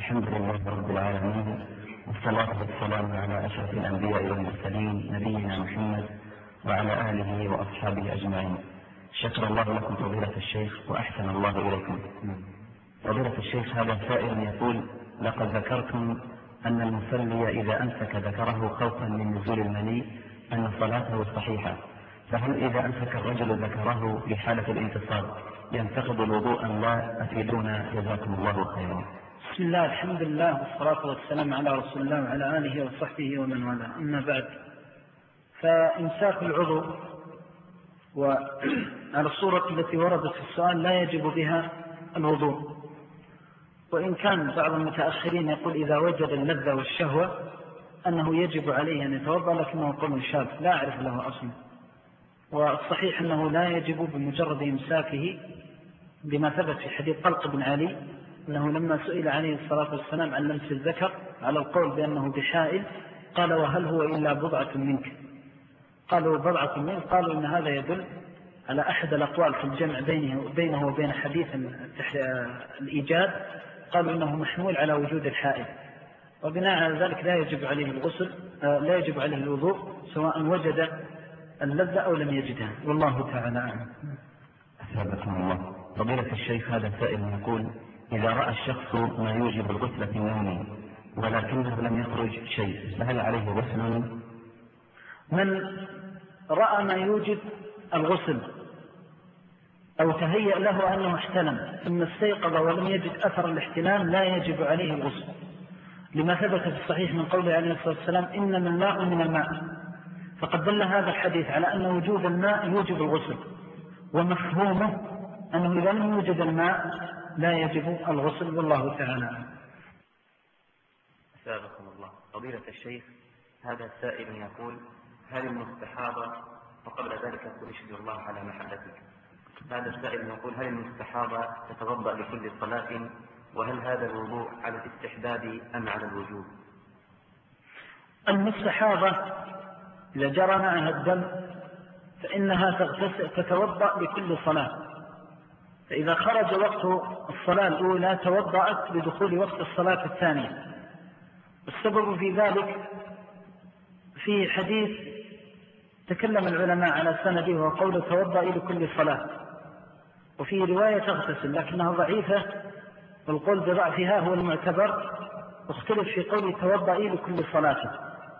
الحمد لله رب العالمين، والصلاة والسلام على أشرف الأنبياء والمرسلين نبينا محمد وعلى آله وأصحابه أجمعين. شكر الله لكم فضيلة الشيخ وأحسن الله إليكم. فضيلة الشيخ، هذا سائل يقول: لقد ذكرتم أن المصلي إذا أمسك ذكره خوفا من نزول المني أن صلاته صحيحة، فهل إذا أمسك الرجل ذكره لحالة الانتصاب ينتقض الوضوء أم لا؟ أفيدونا جزاكم الله خيرا. بسم الله، الحمد لله، والصلاة والسلام على رسول الله وعلى آله وصحبه ومن والاه، أما بعد. فإمساك العضو وعلى الصورة التي وردت في السؤال لا يجب بها الوضوء، وإن كان بعض المتأخرين يقول إذا وجد اللذة والشهوة أنه يجب عليه أن يتوضأ، لكنه قول شاذ لا أعرف له أصلا. والصحيح أنه لا يجب بمجرد إمساكه، بما ثبت في حديث طلق بن علي أنه لما سئل عليه الصلاة والسلام عن لمس الذكر على القول بأنه بحائل قال: وهل هو إلا بضعة منك؟ قالوا: بضعة منك؟ قالوا إن هذا يدل على أحد الأقوال في الجمع بينه وبين حديث الإيجاد، قالوا إنه محمول على وجود الحائل، وبناء على ذلك لا يجب عليه الغسل، لا يجب عليه الوضوء سواء وجد اللذة أو لم يجدها، والله تعالى أعلم. أثابكم الله. فضيلة الشيخ، هذا سائل يقول: إذا رأى الشخص ما يوجب الغسل في النوم ولكنه لم يخرج شيء فهل عليه غسل؟ من رأى ما يوجب الغسل أو تهيأ له أنه احتلم ثم استيقظ ولم يجد أثر الاحتلام لا يجب عليه الغسل، لما ثبت في الصحيح من قوله عليه الصلاة والسلام: إنما الماء من الماء، فقد دل هذا الحديث على أن وجود الماء يوجب الغسل، ومفهومه أنه إذا لم يوجد الماء لا يجب الغسل، والله تعالى. أثابكم الله. فضيلة الشيخ، هذا السائل يقول: هل المستحاضة، وقبل ذلك يقول: اشهد الله على محبتك. هذا السائل يقول: هل المستحاضة تتوضأ لكل صلاة؟ وهل هذا الوضوء على الاستحباب أم على الوجوب؟ المستحاضة إذا جرى معها الدم فإنها تتوضأ لكل صلاة، فإذا خرج وقت الصلاة الأولى توضأت لدخول وقت الصلاة الثانية. السبب في ذلك في حديث تكلم العلماء على سنده وقول توضأ لكل صلاة، وفي رواية تغتسل لكنها ضعيفة، والقول بضعفها هو المعتبر، واختلف في قول توضأ لكل صلاة.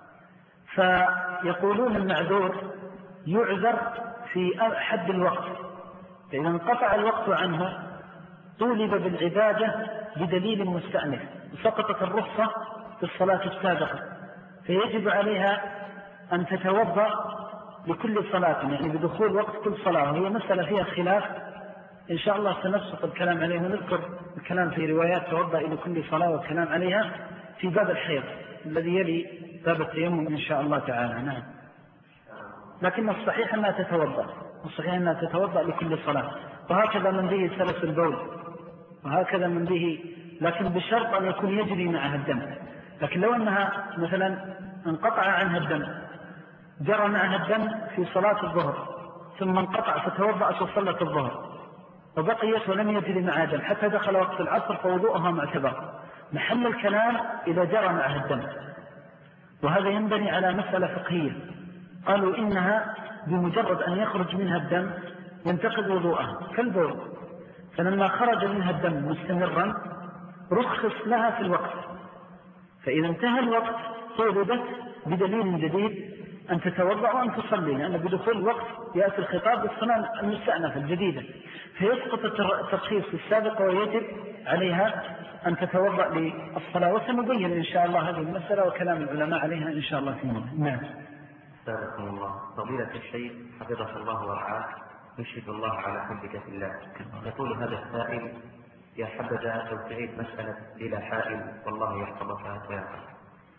فيقولون المعذور يعذر في حد الوقت، فإذا انقطع الوقت عنه طولب بالعبادة بدليل مستأنف وسقطت الرخصة في الصلاة السابقة، فيجب عليها أن تتوضأ لكل صلاة، يعني بدخول وقت كل صلاة، وهي مسألة فيها خلاف إن شاء الله سنبسط الكلام عليه، ونذكر الكلام في روايات توضأ لكل صلاة والكلام عليها في باب الحيض الذي يلي باب التيمم إن شاء الله تعالى. نعم، لكن الصحيح أنها تتوضأ لكل صلاة، وهكذا من به سلس البول، وهكذا من به، لكن بشرط أن يكون يجري معها الدم. لكن لو أنها مثلا انقطع عنها الدم، جرى معها الدم في صلاة الظهر ثم انقطع فتوضأت وصلت الظهر وبقيت ولم يجري معها دم حتى دخل وقت العصر، فوضوءها معتبر. محل الكلام إذا جرى معها الدم، وهذا ينبني على مسألة فقهية، قالوا إنها بمجرد أن يخرج منها الدم ينتقض وضوءها كالبول، فلما خرج منها الدم مستمرا رخص لها في الوقت، فإذا انتهى الوقت طولبت بدليل جديد أن تتوضأ وأن تصلي، لأن بدخول الوقت يأتي الخطاب بالصلاة المستأنفة الجديدة، فيسقط الترخيص السابق ويجب عليها أن تتوضأ للصلاة. وسنبين إن شاء الله هذه المسألة وكلام العلماء عليها إن شاء الله في موضوع. نعم. أستاذكم الله. فضيلة الشيخ حفظك الله ورعاك، نشهد الله على حبك في الله. يقول هذا السائل: يا حبذا لو تعيد مسألة بلا حائل، والله يحفظك ويرعاك.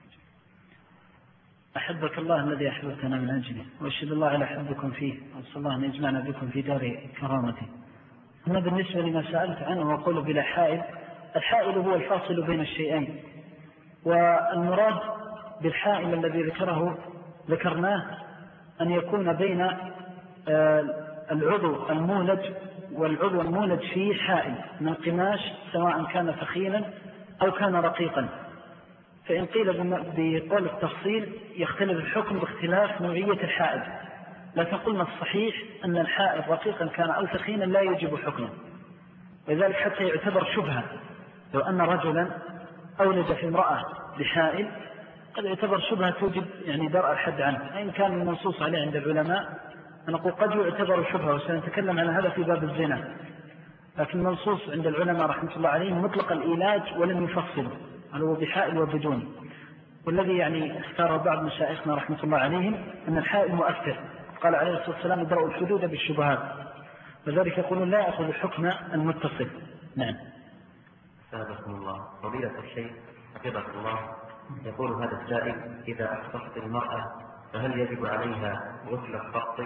أحبك الله الذي أحببتنا من أجله، وأشهد الله على حبكم فيه، وأسأل الله أن يجمعنا بكم في دار كرامته. أما بالنسبة لما سألت عنه وقول بلا حائل، الحائل هو الفاصل بين الشيئين، والمراد بالحائل الذي ذكرناه أن يكون بين العضو المولج والعضو المولج فيه حائل من قماش، سواء كان ثخينا أو كان رقيقا. فإن قيل بقول التفصيل يختلف الحكم باختلاف نوعية الحائض، لكن قلنا الصحيح أن الحائض رقيقا كان أو ثخينا لا يجب حكمه، لذلك حتى يعتبر شبهة. لو أن رجلا أولد في امرأة بحائل قد يعتبر شبهة توجب يعني درء الحد عنه، إن كان المنصوص عليه عند العلماء نقول قد يعتبر شبهة، وسنتكلم عن هذا في باب الزنا. لكن المنصوص عند العلماء رحمة الله عليهم مطلق الإيلاج ولم يفصله، هل هو بحائل وبدون. والذي يعني اختاره بعض مشايخنا رحمة الله عليهم أن الحائل مؤثر، قال عليه الصلاة والسلام ادرأوا الحدود بالشبهات، لذلك يقولون لا يأخذ الحكم المتصل. نعم. سابقكم الله. فضيلة الشيخ حفظك الله، يقول هذا السائل: إذا أسقطت المرأة فهل يجب عليها غسل السقط؟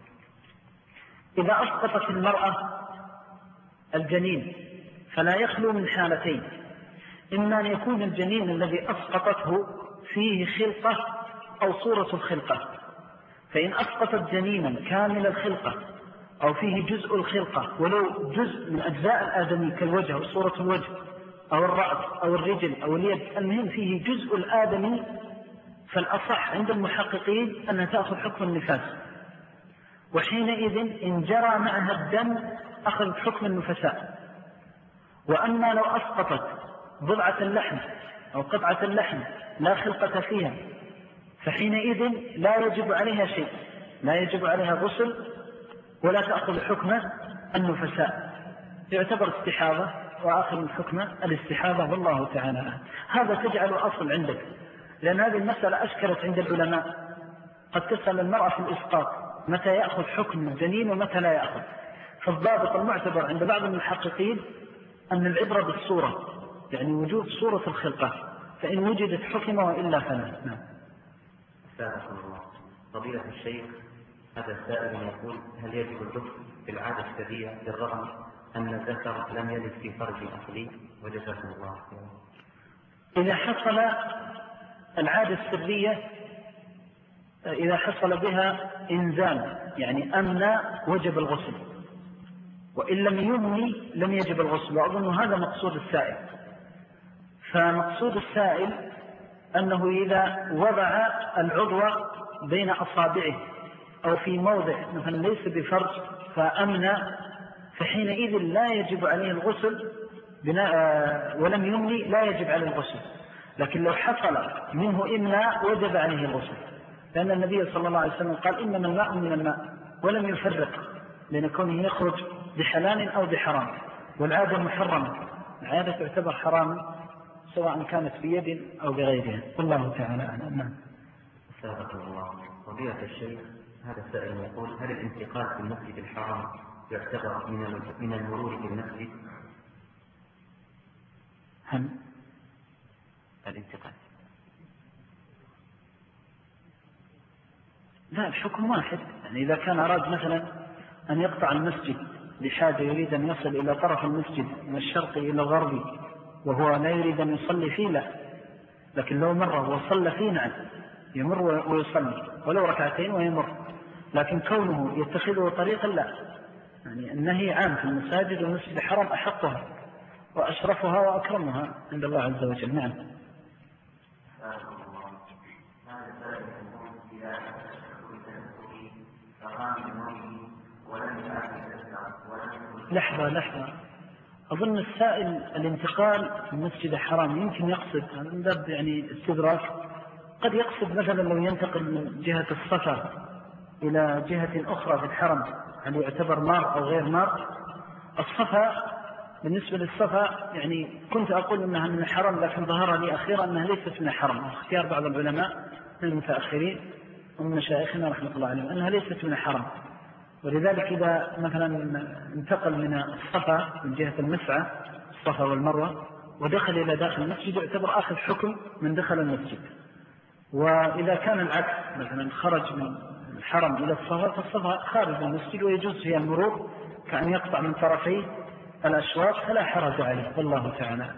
إذا أسقطت المرأة الجنين فلا يخلو من حالتين: إما أن يكون الجنين الذي أسقطته فيه خلقة أو صورة الخلقة، فإن أسقطت جنينا كامل الخلقة أو فيه جزء الخلقة ولو جزء من أجزاء الآدمي كالوجه أو صورة الوجه أو الرأس أو الرجل أو اليد، المهم فيه جزء الآدمي، فالأصح عند المحققين أنها تأخذ حكم النفاس، وحينئذ إن جرى معها الدم أخذ حكم النفساء. وأما لو أسقطت بضعة اللحم أو قطعة اللحم لا خلقة فيها فحينئذ لا يجب عليها شيء، لا يجب عليها غسل ولا تأخذ حكم النفساء، يعتبر استحاضة وآخر الحكم الاستحاضة، والله تعالى. هذا تجعل أصل عندك، لأن هذه المسألة أشكلت عند العلماء. قد تسأل المرأة في الإسقاط متى يأخذ حكم الجنين ومتى لا يأخذ، فالضابط المعتبر عند بعض المحققين أن العبرة بالصورة، يعني وجود صورة الخلقة، فإن وجدت حكم وإلا فلا. نعم. سابقكم الله. فضيلة الشيخ هذا السائل يقول: هل يجب الغسل في العادة السرية بالرغم أن الذكر لم يلد في فرج أصلي؟ وجزاكم الله خيرا. إذا حصل العادة السرية، إذا حصل بها إنزال يعني أمنى وجب الغسل، وإن لم يمني لم يجب الغسل، وأظن هذا مقصود السائل. فمقصود السائل أنه إذا وضع العضو بين أصابعه أو في موضع مثلا ليس بفرج فأمنى، فحينئذ لا يجب عليه الغسل، ولم يمني لا يجب عليه الغسل. لكن لو حصل منه إمناء وجب عليه الغسل، لأن النبي صلى الله عليه وسلم قال: إنما الماء من الماء، ولم يفرق بين كونه يخرج بحلال أو بحرام، والعادة محرمة، العادة تعتبر حراما سواء كانت بيد أو بغيرها، والله تعالى أعلم. سابقكم الله. فضيلة الشيخ هذا السائل يقول: هل الانتقال في المسجد الحرام يعتبر من المرور في المسجد؟ هم الانتقال لا، الحكم واحد. يعني إذا كان أراد مثلا أن يقطع المسجد لحاجة يريد أن يصل إلى طرف المسجد من الشرقي إلى الغربي وهو لا يريد أن يصلي فيه لا، لكن لو مر وصلى فيه نعم يمر ويصلي ولو ركعتين ويمر، لكن كونه يتخذه طريقا لا. يعني النهي عام في المساجد، والمسجد الحرام أحقها وأشرفها وأكرمها عند الله عز وجل. نعم. لحظة أظن السائل الانتقال في المسجد الحرام يمكن يقصد من باب يعني استدراك، قد يقصد مثلا لو ينتقل من جهة الصفا إلى جهة أخرى في الحرم هل يعتبر مار أو غير مار؟ الصفا بالنسبة للصفا يعني كنت أقول أنها من الحرم، لكن ظهر لي أخيرا أنها ليست من الحرم، اختيار بعض العلماء من المتأخرين ومن مشايخنا رحمة الله عليهم أنها ليست من الحرم. ولذلك إذا مثلا انتقل من الصفا من جهة المسعى الصفا والمروة ودخل إلى داخل المسجد يعتبر آخذ حكم من دخل المسجد. وإذا كان العكس مثلا خرج من الحرم إلى الصفا فالصفا خارج المسجد ويجوز فيها المرور كأن يقطع من طرفي الأشواط فلا حرج عليه، والله تعالى.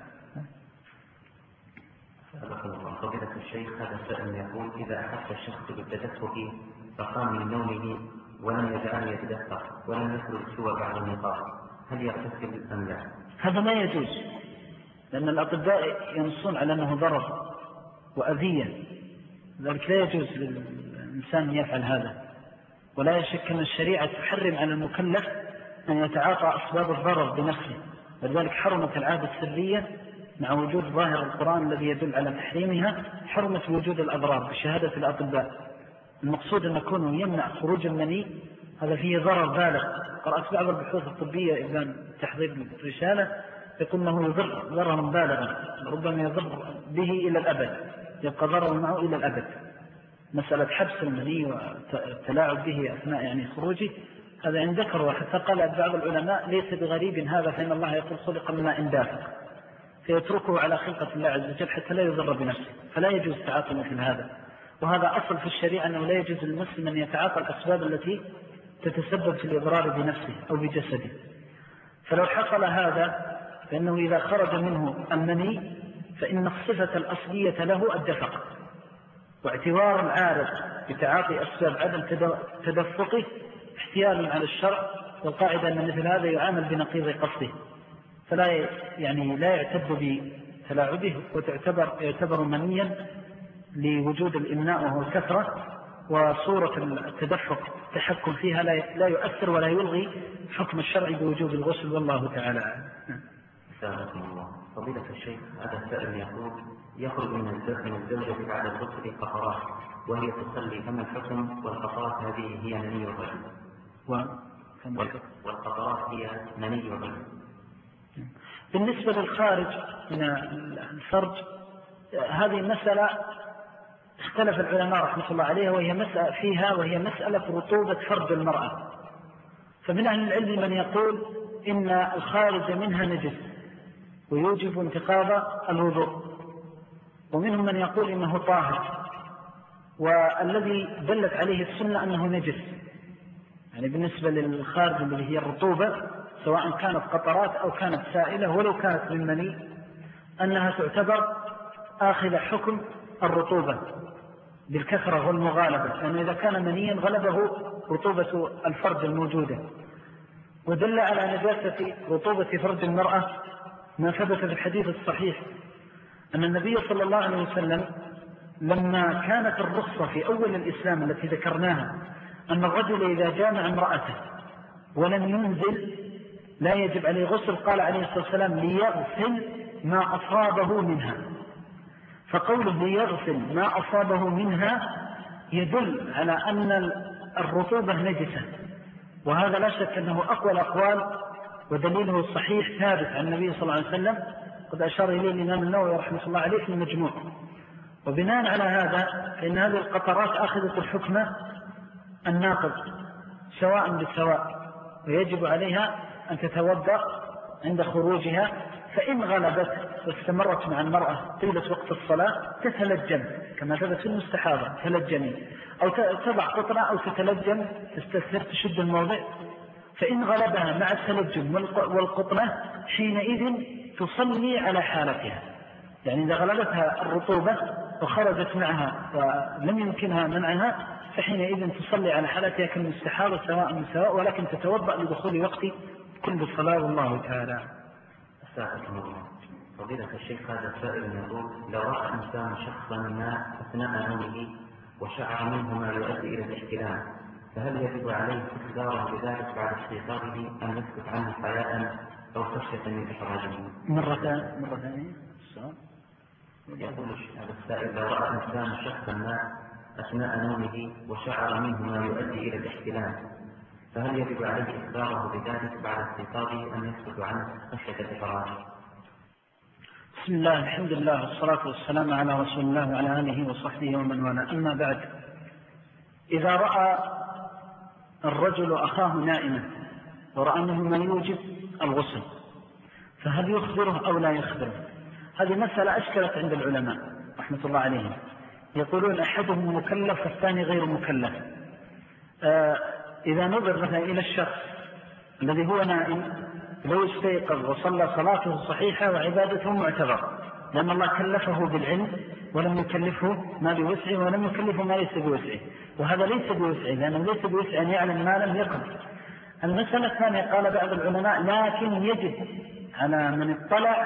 فضيلة الشيخ هذا السائل يقول: إذا أحس الشخص بالتدفق فقام من نومه ولم يجعل يتدفق ولم يخرج سوى بعد النقاط، هل يغتسل أم لا؟ هذا ما يجوز، لأن الأطباء ينصون على أنه ضرر وأذية، ذلك لا يجوز للإنسان أن يفعل هذا. ولا شك أن الشريعة تحرم على المكلف أن يتعاطى أسباب الضرر بنفسه، ولذلك حرمت العادة السرية مع وجود ظاهر القرآن الذي يدل على تحريمها، حرمت وجود الأضرار بشهادة الأطباء. المقصود أن يكون يمنع خروج المني، هذا فيه ضرر بالغ. قرأت بعض البحوث الطبية إذن تحضير الرسالة يقول أنه يضر ضررا بالغا، ربما يضر به إلى الأبد، يبقى ضرر معه إلى الأبد. مسألة حبس المني والتلاعب به أثناء يعني خروجه هذا عند ذكر، وحتى قال بعض العلماء ليس بغريب هذا، فإن الله يقول خلق من ماء دافق، فيتركه على خلقة الله عز وجل حتى لا يضر بنفسه، فلا يجوز تعاطي مثل هذا. وهذا أصل في الشريعة أنه لا يجوز للمسلم أن يتعاطى الأسباب التي تتسبب في الإضرار بنفسه أو بجسده. فلو حصل هذا فإنه إذا خرج منه المني فإن الصفة الأصلية له الدفق، واعتبار العارض بتعاطي أسباب عدم تدفقه احتيال على الشرع، والقاعدة أن مثل هذا يعامل بنقيض قصده، فلا يعني لا يعتد بتلاعبه، ويعتبر منيا لوجود الإمناء وهو الكثرة، وصورة التدفق التحكم فيها لا يؤثر ولا يلغي حكم الشرع بوجوب الغسل، والله تعالى أعلم. سلامكم الله. فضيلة الشيخ، هذا السائل يقول يخرج من الزوجة بعد الغسل قطرات وهي تصلي، فما الحكم؟ والقطرات هذه هي مني الرجل، والقطرات هي مني الرجل. بالنسبة للخارج من الفرج هذه مسألة اختلف العلماء رحمة الله عليها، وهي مسألة رطوبة فرج المرأة. فمن أهل العلم من يقول إن الخارج منها نجس ويوجب انتقاض الوضوء، ومنهم من يقول إنه طاهر، والذي دلت عليه السنة أنه نجس. يعني بالنسبة للخارج اللي هي الرطوبة سواء كانت قطرات أو كانت سائلة ولو كانت من مني، أنها تعتبر آخذ حكم الرطوبة بالكثرة والمغالبة، لأنه إذا كان منيا غلبه رطوبة الفرج الموجودة. ودل على نجاسة رطوبة فرج المرأة ما ثبت في الحديث الصحيح أن النبي صلى الله عليه وسلم لما كانت الرخصة في أول الإسلام التي ذكرناها أن الرجل إذا جامع امرأته ولم ينزل لا يجب عليه غسل، قال عليه الصلاة والسلام ليغسل ما أصابه منها. فقوله ليغسل ما أصابه منها يدل على أن الرطوبة نجسة، وهذا لا شك أنه أقوى الأقوال، ودليله الصحيح ثابت عن النبي صلى الله عليه وسلم، قد أشار إليه الإمام النووي رحمه الله عليه في المجموع. وبناء على هذا فإن هذه القطرات أخذت الحكم الناقض سواء بالسواء، ويجب عليها أن تتوضأ عند خروجها، فإن غلبت واستمرت مع المرأة طيلة وقت الصلاة تتلجم كما ثبت في المستحاضة تلجمي، أو تضع قطرة أو تتلجم تستثير تشد الموضع، فإن غلبها مع التلجم والقطرة حينئذ تصلي على حالتها. يعني إذا غلبتها الرطوبة وخرجت معها ولم يمكنها منعها فحينئذ تصلي على حالتها كالمستحاضة سواء من سواء، ولكن تتوضأ لدخول وقت كل صلاة، والله تعالى. أستاذكم الله. فضيلة الشيخ، هذا السائل يقول لو رأى إنسان شخصا ما أثناء نومه وشعر منه ما يؤدي إلى الاحتلام، فهل يجب عليه استخداره بذلك بعد استيقاظه أم يسكت عنه حياء أو خشية من إحراجه؟ مرة ثانية يقول هذا السائل لو رأى إنسان شخصا ما أثناء نومه وشعر منه ما يؤدي إلى الاحتلام، فهل يجب عليه إخباره بذلك بعد استيقاظه أم يسكت عنه خشية الإحراج؟ بسم الله، الحمد لله، والصلاة والسلام على رسول الله وعلى آله وصحبه ومن والاه. أما بعد، إذا رأى الرجل أخاه نائما ورأى أنه ما يوجب الغسل، فهل يخبره أو لا يخبره؟ هذه مسألة أشكلت عند العلماء رحمة الله عليهم. يقولون أحدهم مكلف والثاني غير مكلف. إذا نظر مثلا إلى الشخص الذي هو نائم لو استيقظ وصلى صلاته صحيحة وعبادته معتبرة، لأن الله كلفه بالعلم ولم يكلفه ما بوسعه ولم يكلفه ما ليس بوسعه، وهذا ليس بوسعه لأنه ليس بوسعه أن يعلم ما لم يكن. المسألة الثانية قال بعض العلماء لكن يجب على من اطلع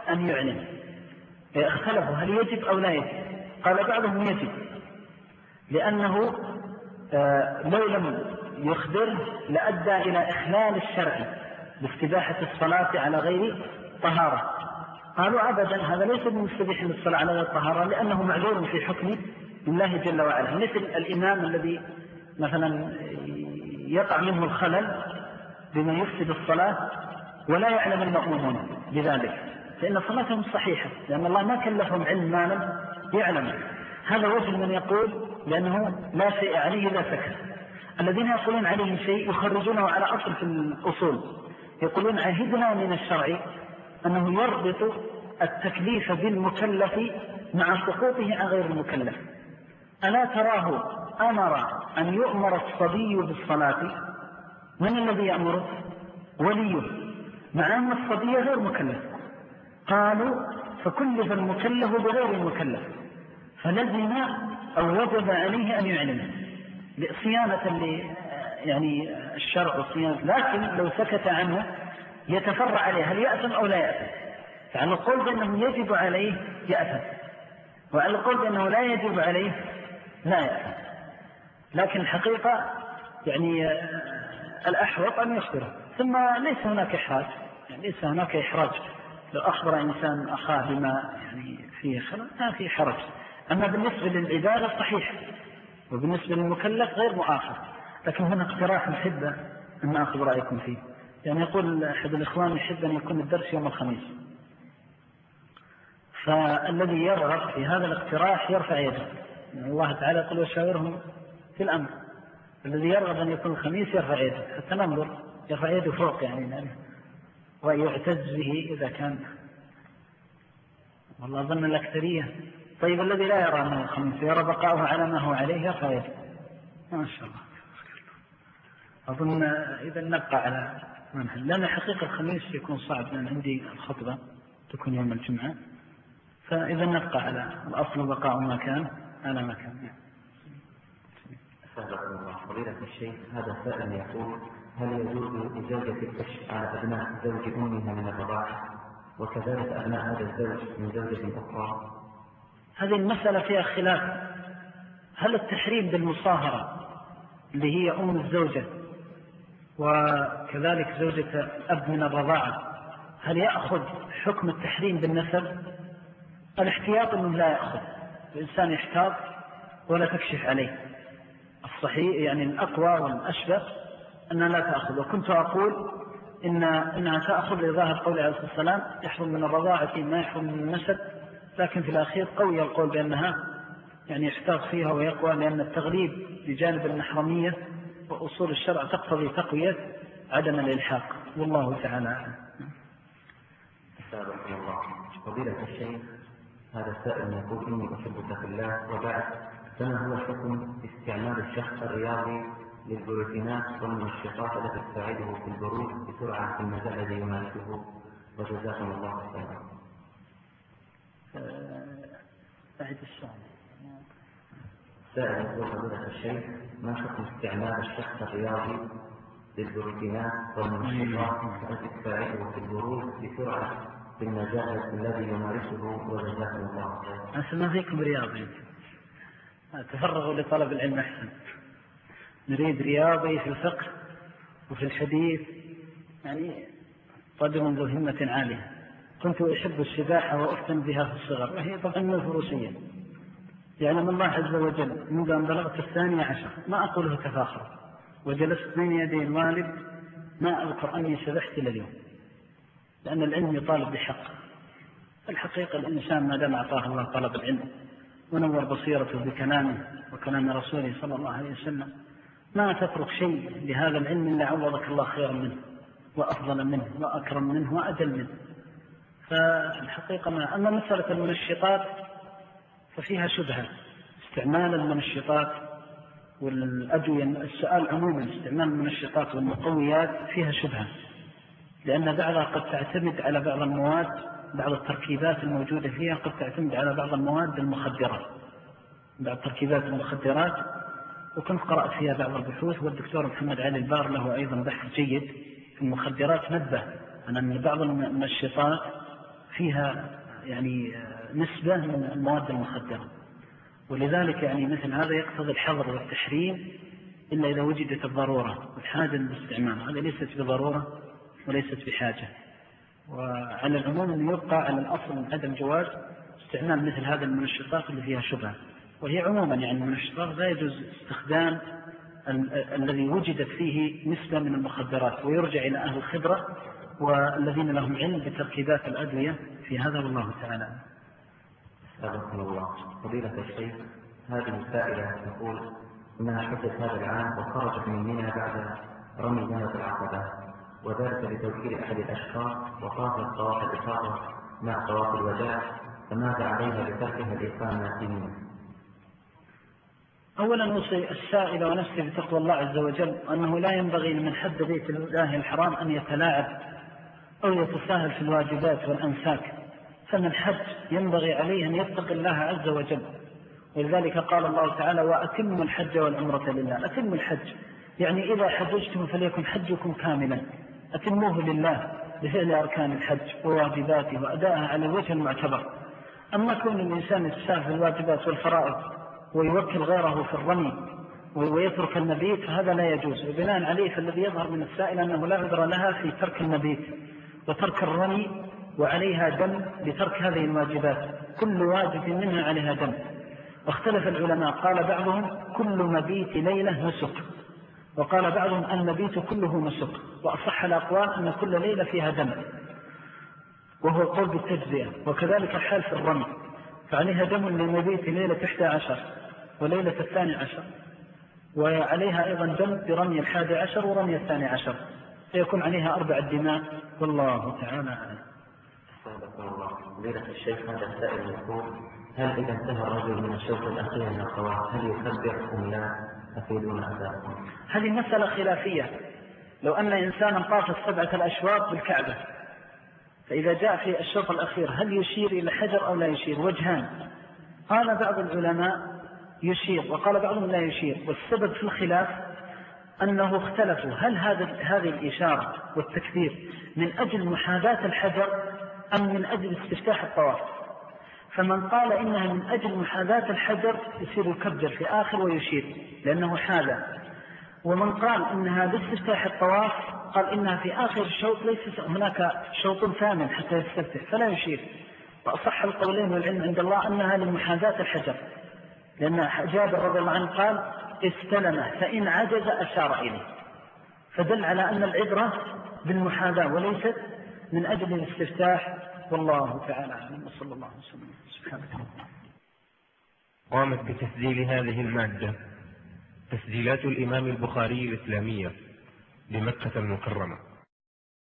أن يعلن. اختلفوا هل يجب أو لا يجب. قال بعضهم يجب، لأنه لو لم يخبره لأدى إلى إخلال الشرع باستباحة الصلاة على غير طهارة. قالوا أبدا، هذا ليس بمستبيح للصلاة على غير طهارة، لأنه معذور في حكم الله جل وعلا، مثل الإمام الذي مثلا يقع منه الخلل بما يفسد الصلاة ولا يعلم المأمومون بذلك، فإن صلاتهم صحيحة، لأن الله ما كلفهم علم ما لم يعلم. هذا وجه من يقول لأنه لا شيء عليه لا سكت. الذين يقولون عليه شيء يخرجونه على أصل في الأصول، يقولون عهدنا من الشرع أنه يربط التكليف بالمكلف مع سقوطه عن غير المكلف. ألا تراه أمر أن يؤمر الصبي بالصلاة؟ من الذي يأمره؟ وليه، مع أن الصبي غير مكلف. قالوا فكلف المكلف بغير المكلف، فلزم أو وجب عليه أن يعلم صيانة يعني الشرع وصيانة. لكن لو سكت عنه يتفرع عليه هل يأثم أو لا يأثم. فعلى القول بأنه يجب عليه يأثم، وعلى القول بأنه لا يجب عليه لا يأثم. لكن الحقيقة يعني الأحوط أن يخبره. ثم ليس هناك إحراج، يعني ليس هناك إحراج لو أخبر إنسان أخاه بما يعني فيه خلل ما فيه حرج. أما بالنسبة للعبادة صحيح، وبالنسبة للمكلف غير مؤاخذ. لكن هنا اقتراح نحب أن نأخذ رأيكم فيه. يعني يقول أحد الإخوان يحب أن يكون الدرس يوم الخميس، فالذي يرغب في هذا الاقتراح يرفع يده. الله تعالى يقول وشاورهم في الأمر. الذي يرغب أن يكون الخميس يرفع يده حتى ننظر، يرفع يده فوق يعني ويعتز به إذا كان. والله أظن الأكثرية. طيب الذي لا يرى أنه الخميس يرى بقاؤه على ما هو عليه يرفع يده. ما شاء الله. أظن إذا نبقى على منهج، لأن حقيقة الخميس يكون صعب، لأن عندي الخطبة تكون يوم الجمعة، فإذا نبقى على الأصل بقاء ما كان على ما كان. فضيلة الشيخ، هذا سائل يقول هل يجوز لزوجة الكشف على أبناء زوج أمها من الرضاعة وكذلك أبناء هذا الزوج من زوجة أخرى؟ هذه المسألة فيها خلاف. هل التحريم بالمصاهرة اللي هي أم الزوجة وكذلك زوجة أب من الرضاعة هل يأخذ حكم التحريم بالنسب؟ الاحتياط أنه لا يأخذ، الإنسان يحتاط ولا تكشف عليه. الصحيح يعني الأقوى والأشبه أنها لا تأخذ. وكنت أقول إنها تأخذ لظاهر قول عليه الصلاة والسلام يحرم من الرضاعة ما يحرم من النسب، لكن في الأخير قوي القول بأنها يعني يحتاط فيها ويقوى، لأن التغليب بجانب المحرمية وأصول الشرع تقتضي تقوية عدم الإلحاق. والله تعالى أعلم. أستاذكم الله. فضيلة الشيخ، هذا السائل يقول إني أحبك في الله وبعد، فما هو حكم استعمال الشخص الرياضي للبروتينات والمنشطات التي تساعده في البروز بسرعة في المجال الذي يمارسه؟ وجزاكم الله خيرا. أعد السؤال. سائل يقول فضيلة الشيخ ما حكم استعمال الشخص الرياضي للبروتينات والمنشطات التي تساعده في البروز بسرعة في المجال الذي يمارسه؟ وجزاكم الله خيرا. أسمع فيكم رياضي، تفرغوا لطلب العلم أحسن. نريد رياضي في الفقه وفي الحديث، يعني رجل ذو همة عالية. كنت أحب السباحة وأفتن بها في الصغر، وهي طبعا من الفروسية. يعلم الله عز وجل منذ أن بلغت 12 ما أقوله تفاخر، وجلست بين يدي الوالد ما أذكر أني سبحت إلى اليوم، لأن العلم يطالب بحق. الحقيقة الإنسان ما دام أعطاه الله طلب العلم ونور بصيرته بكلامه وكلام رسوله صلى الله عليه وسلم، ما تترك شيء لهذا العلم إلا عوضك الله خيرا منه وأفضل منه وأكرم منه وأجل منه. فالحقيقة ما. أما مسألة المنشطات ففيها شبهة، استعمال المنشطات والأدوية، السؤال عموما استعمال المنشطات والمقويات فيها شبهة، لأن بعضها قد تعتمد على بعض المواد، بعض التركيبات الموجودة فيها قد تعتمد على بعض المواد المخدرة، بعض تركيبات المخدرات. وكنت قرأت فيها بعض البحوث، والدكتور محمد علي البار له أيضا بحث جيد في المخدرات، نبه أن بعض المنشطات فيها يعني نسبة من المواد المخدرة، ولذلك يعني مثل هذا يقتضي الحظر والتحريم إلا إذا وجدت الضرورة والحاجة للاستعمال. هذا ليست بضرورة وليست بحاجة. وعلى العموم أن يبقى على الأصل من عدم جواز استعمال مثل هذا المنشطات اللي فيها شبهة. وهي عموما يعني المنشطات لا يجوز استخدام الذي وجدت فيه نسبة من المخدرات، ويرجع إلى أهل الخبرة والذين لهم علم بتركيبات الأدوية في هذا، والله تعالى. أستغفر الله. فضيلة الشيخ، هذه السائلة تقول إنها حجت هذا العام وخرجت من منى بعد رمي جمرة العقبة، وذلك بتوكيل أحد الأشخاص، وطافت طواف الإفاضة مع طواف الوداع، فماذا عليها بتركها الإقامة في منى؟ أولا أوصي السائل ونفسي بتقوى الله عز وجل، أنه لا ينبغي لمن حد بيت الله الحرام أن يتلاعب أو يتساهل في الواجبات والأنساك، فمن حج ينبغي عليه أن يتقي الله عز وجل. ولذلك قال الله تعالى: وأتموا الحج والعمرة لله. أتموا الحج يعني إذا حججتم فليكن حجكم كاملا، أتموه لله بفعل أركان الحج وواجباته وأدائها على الوجه المعتبر. أما كون الإنسان يتساهل في الواجبات والفرائض ويوكل غيره في الرمي ويترك المبيت، فهذا لا يجوز. وبناء عليه فالذي يظهر من السائل أنه لا عذر لها في ترك المبيت وترك الرمي، وعليها دم لترك هذه الواجبات، كل واجب منها عليها دم. واختلف العلماء، قال بعضهم كل مبيت ليلة نسك، وقال بعضهم المبيت كله نسك، وأصح الأقوال أن كل ليلة فيها دم، وهو قول بالتجزئة. وكذلك الحال في الرمي، فعليها دم للمبيت ليلة 11 وليلة 12، وعليها أيضا دم برمي 11 ورمي 12، فيكون عليها 4 دماء، والله تعالى أعلم. فضيلة الشيخ، هذا السائل يقول: هل إذا انتهى الرجل من الشوط الأخير من الطواف هل يكبر أم لا؟ أفيدون أباكم. هذه مسألة خلافية. لو أن إنسانا طاف 7 الأشواط بالكعبة، فإذا جاء في الشوط الأخير هل يشير إلى حجر أو لا يشير؟ وجهان. قال بعض العلماء يشير، وقال بعضهم لا يشير. والسبب في الخلاف أنه اختلفوا هل هذه الإشارة والتكبير من أجل محاذاة الحجر أم من أجل استفتاح الطواف. فمن قال إنها من أجل محاذاة الحجر يصير يكبر في آخر ويشير لأنه حاذا. ومن قال إنها لاستفتاح الطواف قال إنها في آخر الشوط، ليس هناك شوط ثامن حتى يستفتح، فلا يشير. وأصح القولين والعلم عند الله أنها لمحاذاة الحجر، لأن جابر رضي الله عنه قال: استلمه فإن عجز أشار إليه، فدل على أن العبرة بالمحاذاة وليست من أجل الاستفتاح، والله تعالى أعلم. وصلى الله وسلم. سبحانك. قامت بتسجيل هذه المادة تسجيلات الإمام البخاري الإسلامية بمكة المكرمة.